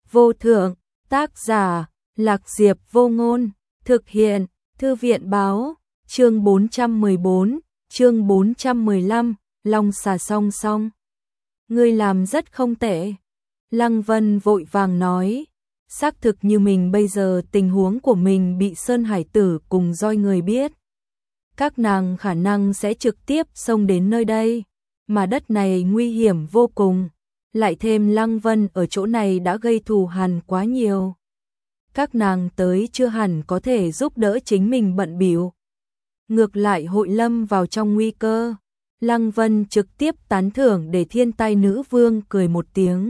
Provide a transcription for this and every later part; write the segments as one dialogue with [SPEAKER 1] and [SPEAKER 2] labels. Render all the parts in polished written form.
[SPEAKER 1] vô thượng, tác giả, Lạc Diệp Vô Ngôn, thực hiện, Thư viện báo, chương 414, chương 415, Long xà song song. Ngươi làm rất không tệ. Lăng Vân vội vàng nói, xác thực như mình bây giờ tình huống của mình bị Sơn Hải Tử cùng roi người biết. Các nàng khả năng sẽ trực tiếp xông đến nơi đây, mà đất này nguy hiểm vô cùng. Lại thêm Lăng Vân ở chỗ này đã gây thù hằn quá nhiều. Các nàng tới chưa hẳn có thể giúp đỡ chính mình bận bịu. Ngược lại hội lâm vào trong nguy cơ. Lăng Vân trực tiếp tán thưởng để Thiên Tai Nữ Vương cười một tiếng.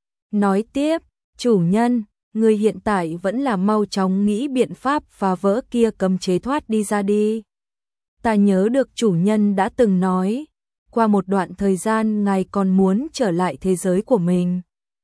[SPEAKER 1] Nói tiếp, chủ nhân, người hiện tại vẫn là mau chóng nghĩ biện pháp phá vỡ kia cấm chế thoát đi ra đi. Ta nhớ được chủ nhân đã từng nói, qua một đoạn thời gian ngài còn muốn trở lại thế giới của mình.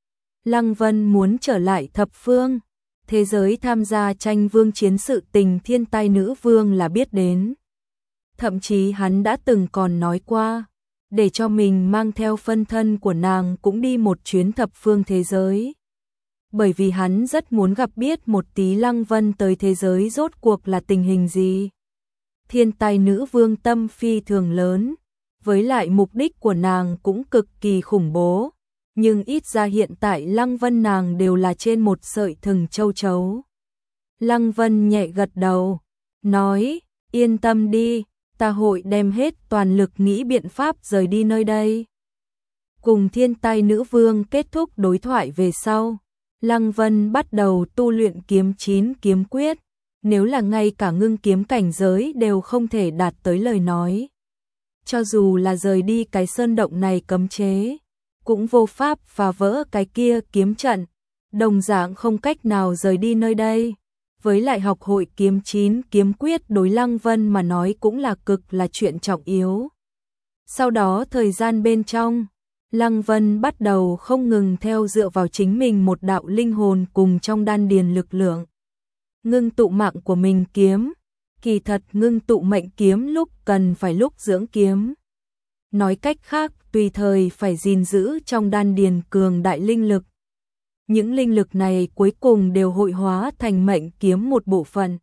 [SPEAKER 1] Lăng Vân muốn trở lại thập phương, thế giới tham gia tranh vương chiến sự tình Thiên Tai Nữ Vương là biết đến. Thậm chí hắn đã từng còn nói qua, để cho mình mang theo phân thân của nàng cũng đi một chuyến thập phương thế giới. Bởi vì hắn rất muốn gặp biết một tí Lăng Vân tới thế giới rốt cuộc là tình hình gì. Thiên Tai Nữ Vương tâm phi thường lớn, với lại mục đích của nàng cũng cực kỳ khủng bố, nhưng ít ra hiện tại Lăng Vân nàng đều là trên một sợi thừng châu chấu. Lăng Vân nhẹ gật đầu, nói, yên tâm đi, ta hội đem hết toàn lực nghĩ biện pháp rời đi nơi đây. Cùng Thiên Tai Nữ Vương kết thúc đối thoại về sau, Lăng Vân bắt đầu tu luyện kiếm 9 kiếm quyết, nếu là ngay cả ngưng kiếm cảnh giới đều không thể đạt tới lời nói. Cho dù là rời đi cái sơn động này cấm chế, cũng vô pháp phá vỡ cái kia kiếm trận, đồng dạng không cách nào rời đi nơi đây. Với lại học hội kiếm 9 kiếm quyết đối Lăng Vân mà nói cũng là cực là chuyện trọng yếu. Sau đó thời gian bên trong, Lăng Vân bắt đầu không ngừng theo dựa vào chính mình một đạo linh hồn cùng trong đan điền lực lượng. Ngưng tụ mạng của mình kiếm, kỳ thật ngưng tụ mệnh kiếm lúc cần phải lúc dưỡng kiếm. Nói cách khác, tùy thời phải gìn giữ trong đan điền cường đại linh lực. Những linh lực này cuối cùng đều hội hóa thành mệnh kiếm một bộ phận.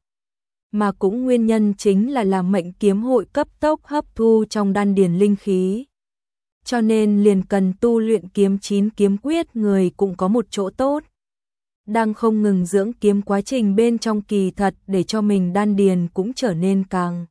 [SPEAKER 1] Mà cũng nguyên nhân chính là làm mệnh kiếm hội cấp tốc hấp thu trong đan điền linh khí. Cho nên liền cần tu luyện kiếm 9 kiếm quyết người cũng có một chỗ tốt. Đang không ngừng dưỡng kiếm quá trình bên trong kỳ thật để cho mình đan điền cũng trở nên càng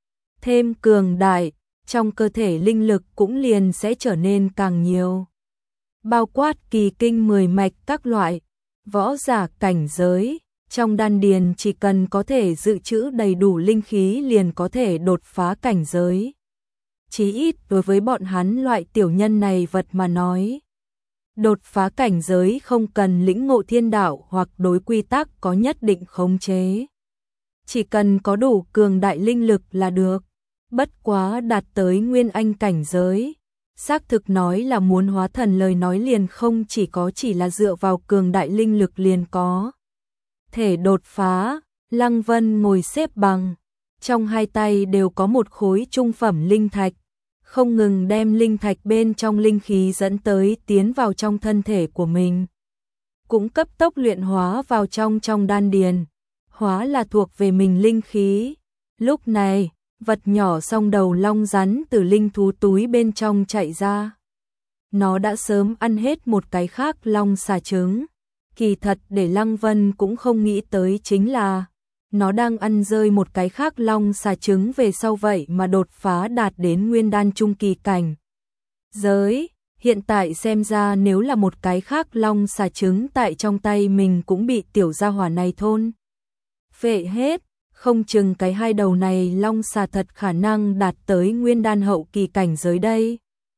[SPEAKER 1] thêm cường đại, trong cơ thể linh lực cũng liền sẽ trở nên càng nhiều. Bao quát kỳ kinh 10 mạch các loại, võ giả cảnh giới, trong đan điền chỉ cần có thể dự trữ đầy đủ linh khí liền có thể đột phá cảnh giới. Chí ít đối với bọn hắn loại tiểu nhân này vật mà nói. Đột phá cảnh giới không cần lĩnh ngộ thiên đạo hoặc đối quy tắc có nhất định khống chế. Chỉ cần có đủ cường đại linh lực là được. Bất quá đạt tới nguyên anh cảnh giới. Xác thực nói là muốn hóa thần lời nói liền không chỉ là dựa vào cường đại linh lực liền có thể đột phá. Lăng Vân ngồi xếp bằng, trong hai tay đều có một khối trung phẩm linh thạch, không ngừng đem linh thạch bên trong linh khí dẫn tới tiến vào trong thân thể của mình. Cũng cấp tốc luyện hóa vào trong đan điền, hóa là thuộc về mình linh khí. Lúc này, vật nhỏ song đầu long rắn từ linh thú túi bên trong chạy ra. Nó đã sớm ăn hết một cái khác long xà trứng. Kỳ thật để Lăng Vân cũng không nghĩ tới chính là nó đang ăn rơi một cái khác long xà trứng về sau vậy mà đột phá đạt đến nguyên đan trung kỳ cảnh giới. Hiện tại xem ra nếu là một cái khác long xà trứng tại trong tay mình cũng bị tiểu gia hỏa này thôn phệ hết. Không chừng cái hai đầu này long xà thật khả năng đạt tới nguyên đan hậu kỳ cảnh giới đây.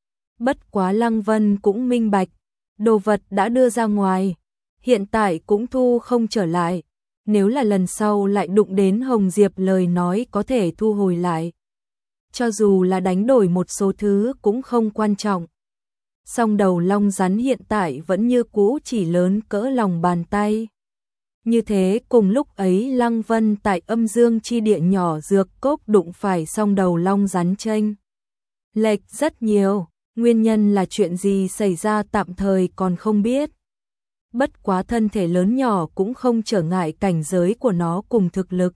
[SPEAKER 1] Bất quá Lăng Vân cũng minh bạch, đồ vật đã đưa ra ngoài, hiện tại cũng thu không trở lại. Nếu là lần sau lại đụng đến Hồng Diệp lời nói có thể thu hồi lại. Cho dù là đánh đổi một số thứ cũng không quan trọng. Song đầu long rắn hiện tại vẫn như cũ chỉ lớn cỡ lòng bàn tay. Như thế cùng lúc ấy Lăng Vân tại âm dương chi địa nhỏ dược cốc đụng phải song đầu long rắn chênh lệch rất nhiều, nguyên nhân là chuyện gì xảy ra tạm thời còn không biết. bất quá thân thể lớn nhỏ cũng không trở ngại cảnh giới của nó cùng thực lực.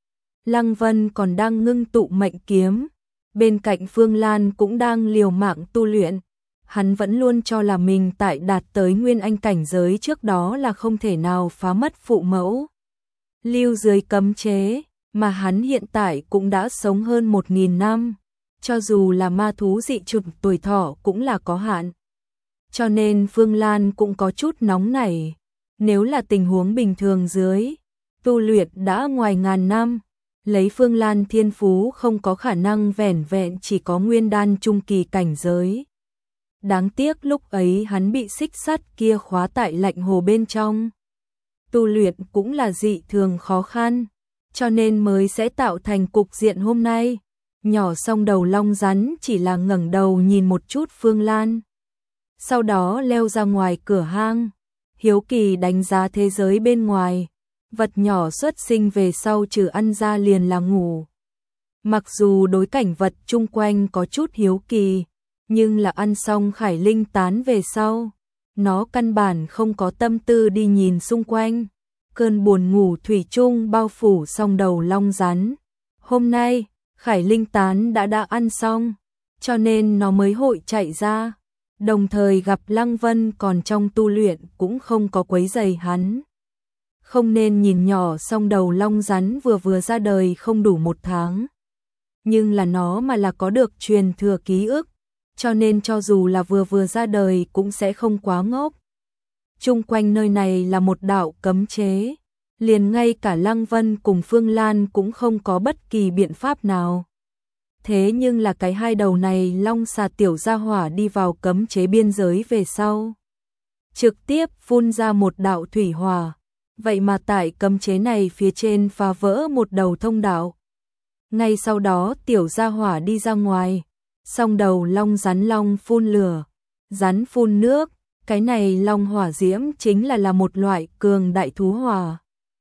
[SPEAKER 1] Lăng Vân còn đang ngưng tụ mệnh kiếm, bên cạnh Phương Lan cũng đang liều mạng tu luyện. Hắn vẫn luôn cho là mình tại đạt tới nguyên anh cảnh giới trước đó là không thể nào phá mất phụ mẫu lưu dưới cấm chế, mà hắn hiện tại cũng đã sống hơn 1000 năm, cho dù là ma thú dị chủng tuổi thọ cũng là có hạn. Cho nên Phương Lan cũng có chút nóng nảy, nếu là tình huống bình thường dưới, tu luyện đã ngoài ngàn năm, lấy Phương Lan thiên phú không có khả năng vẻn vẹn chỉ có nguyên đan trung kỳ cảnh giới. Đáng tiếc lúc ấy hắn bị xích sắt kia khóa tại lạnh hồ bên trong. Tu luyện cũng là dị thường khó khăn, cho nên mới sẽ tạo thành cục diện hôm nay. Nhỏ song đầu long rắn chỉ là ngẩng đầu nhìn một chút Phương Lan. Sau đó leo ra ngoài cửa hang, hiếu kỳ đánh giá thế giới bên ngoài. Vật nhỏ xuất sinh về sau trừ ăn ra liền là ngủ. Mặc dù đối cảnh vật chung quanh có chút hiếu kỳ, nhưng là ăn xong khải linh tán về sau, nó căn bản không có tâm tư đi nhìn xung quanh. Cơn buồn ngủ thủy chung bao phủ song đầu long rắn. Hôm nay, khải linh tán đã ăn xong, cho nên nó mới hội chạy ra. Đồng thời gặp Lăng Vân còn trong tu luyện cũng không có quấy rầy hắn. Không nên nhìn nhỏ song đầu long rắn vừa ra đời không đủ 1 tháng. Nhưng là nó mà là có được truyền thừa ký ức, cho nên cho dù là vừa ra đời cũng sẽ không quá ngốc. Chung quanh nơi này là một đạo cấm chế, liền ngay cả Lăng Vân cùng Phương Lan cũng không có bất kỳ biện pháp nào. Thế nhưng là cái hai đầu này long xà tiểu gia hỏa đi vào cấm chế biên giới về sau, trực tiếp phun ra một đạo thủy hỏa. Vậy mà tại cấm chế này phía trên phá vỡ một đầu thông đạo. Ngay sau đó tiểu gia hỏa đi ra ngoài, song đầu long rắn long phun lửa, rắn phun nước, cái này long hỏa diễm chính là một loại cường đại thú hỏa.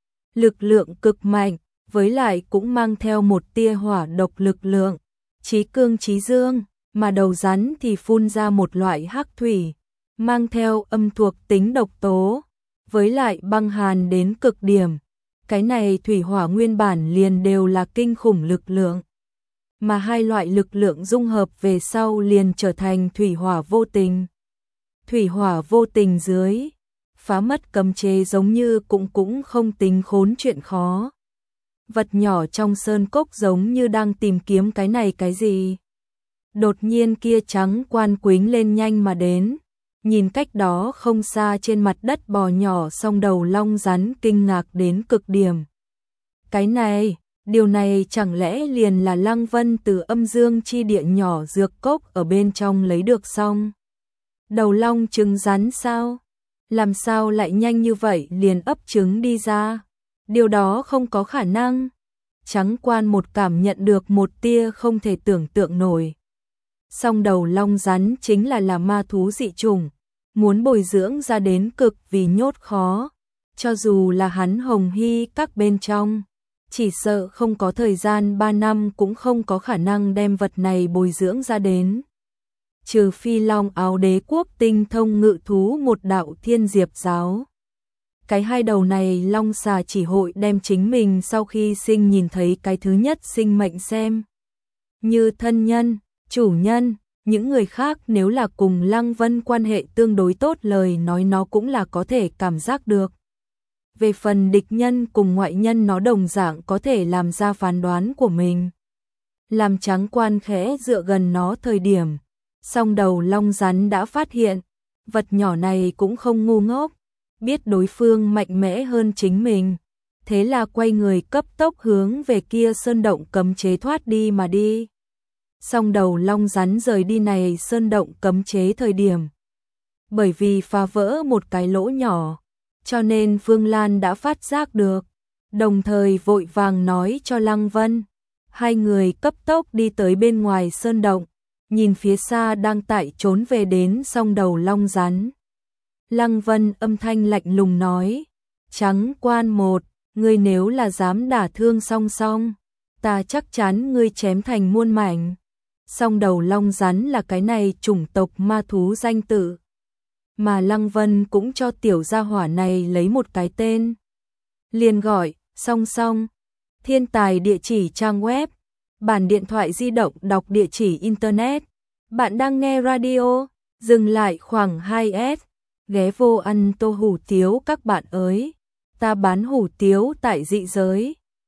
[SPEAKER 1] Lực lượng cực mạnh, với lại cũng mang theo một tia hỏa độc lực lượng, chí cương chí dương, mà đầu rắn thì phun ra một loại hắc thủy, mang theo âm thuộc tính độc tố, với lại băng hàn đến cực điểm. Cái này thủy hỏa nguyên bản liền đều là kinh khủng lực lượng, mà hai loại lực lượng dung hợp về sau liền trở thành thủy hỏa vô tình. Thủy hỏa vô tình dưới, phá mất cấm chế giống như cũng không tính khốn chuyện khó. Vật nhỏ trong sơn cốc giống như đang tìm kiếm cái này cái gì. Đột nhiên kia trắng quan quính lên nhanh mà đến, nhìn cách đó không xa trên mặt đất bò nhỏ song đầu long rắn kinh ngạc đến cực điểm. Cái này, điều này chẳng lẽ liền là Lăng Vân từ âm dương chi địa nhỏ dược cốc ở bên trong lấy được xong. Đầu long trứng rắn sao? Làm sao lại nhanh như vậy liền ấp trứng đi ra? Điều đó không có khả năng. Trắng quan một cảm nhận được một tia không thể tưởng tượng nổi. Song đầu long rắn chính là ma thú dị chủng, muốn bồi dưỡng ra đến cực vì nhốt khó. Cho dù là hắn Hồng Hy các bên trong, chỉ sợ không có thời gian 3 năm cũng không có khả năng đem vật này bồi dưỡng ra đến. Trừ phi Long Áo Đế quốc tinh thông ngự thú một đạo Thiên Diệp giáo. Cái hai đầu này long xà chỉ hội đem chính mình sau khi sinh nhìn thấy cái thứ nhất sinh mệnh xem như thân nhân, chủ nhân. Những người khác nếu là cùng Lăng Vân quan hệ tương đối tốt lời nói nó cũng là có thể cảm giác được. Về phần địch nhân cùng ngoại nhân nó đồng dạng có thể làm ra phán đoán của mình. Làm trắng quan khẽ dựa gần nó thời điểm, song đầu long rắn đã phát hiện, vật nhỏ này cũng không ngu ngốc, biết đối phương mạnh mẽ hơn chính mình. Thế là quay người cấp tốc hướng về kia sơn động cấm chế thoát đi mà đi. Song đầu long rắn rời đi này sơn động cấm chế thời điểm. Bởi vì phá vỡ một cái lỗ nhỏ, cho nên Phương Lan đã phát giác được, đồng thời vội vàng nói cho Lăng Vân. Hai người cấp tốc đi tới bên ngoài sơn động, nhìn phía xa đang tại trốn về đến song đầu long rắn. Lăng Vân âm thanh lạnh lùng nói, trắng quan một, ngươi nếu là dám đả thương song song, ta chắc chắn ngươi chém thành muôn mảnh. Song đầu long rắn là cái này chủng tộc ma thú danh tự, mà Lăng Vân cũng cho tiểu gia hỏa này lấy một cái tên. Liền gọi, song song, thiên tài địa chỉ trang web, bản điện thoại di động đọc địa chỉ internet. Bạn đang nghe radio, dừng lại khoảng 2S, ghé vô ăn tô hủ tiếu các bạn ơi. Ta bán hủ tiếu tại dị giới.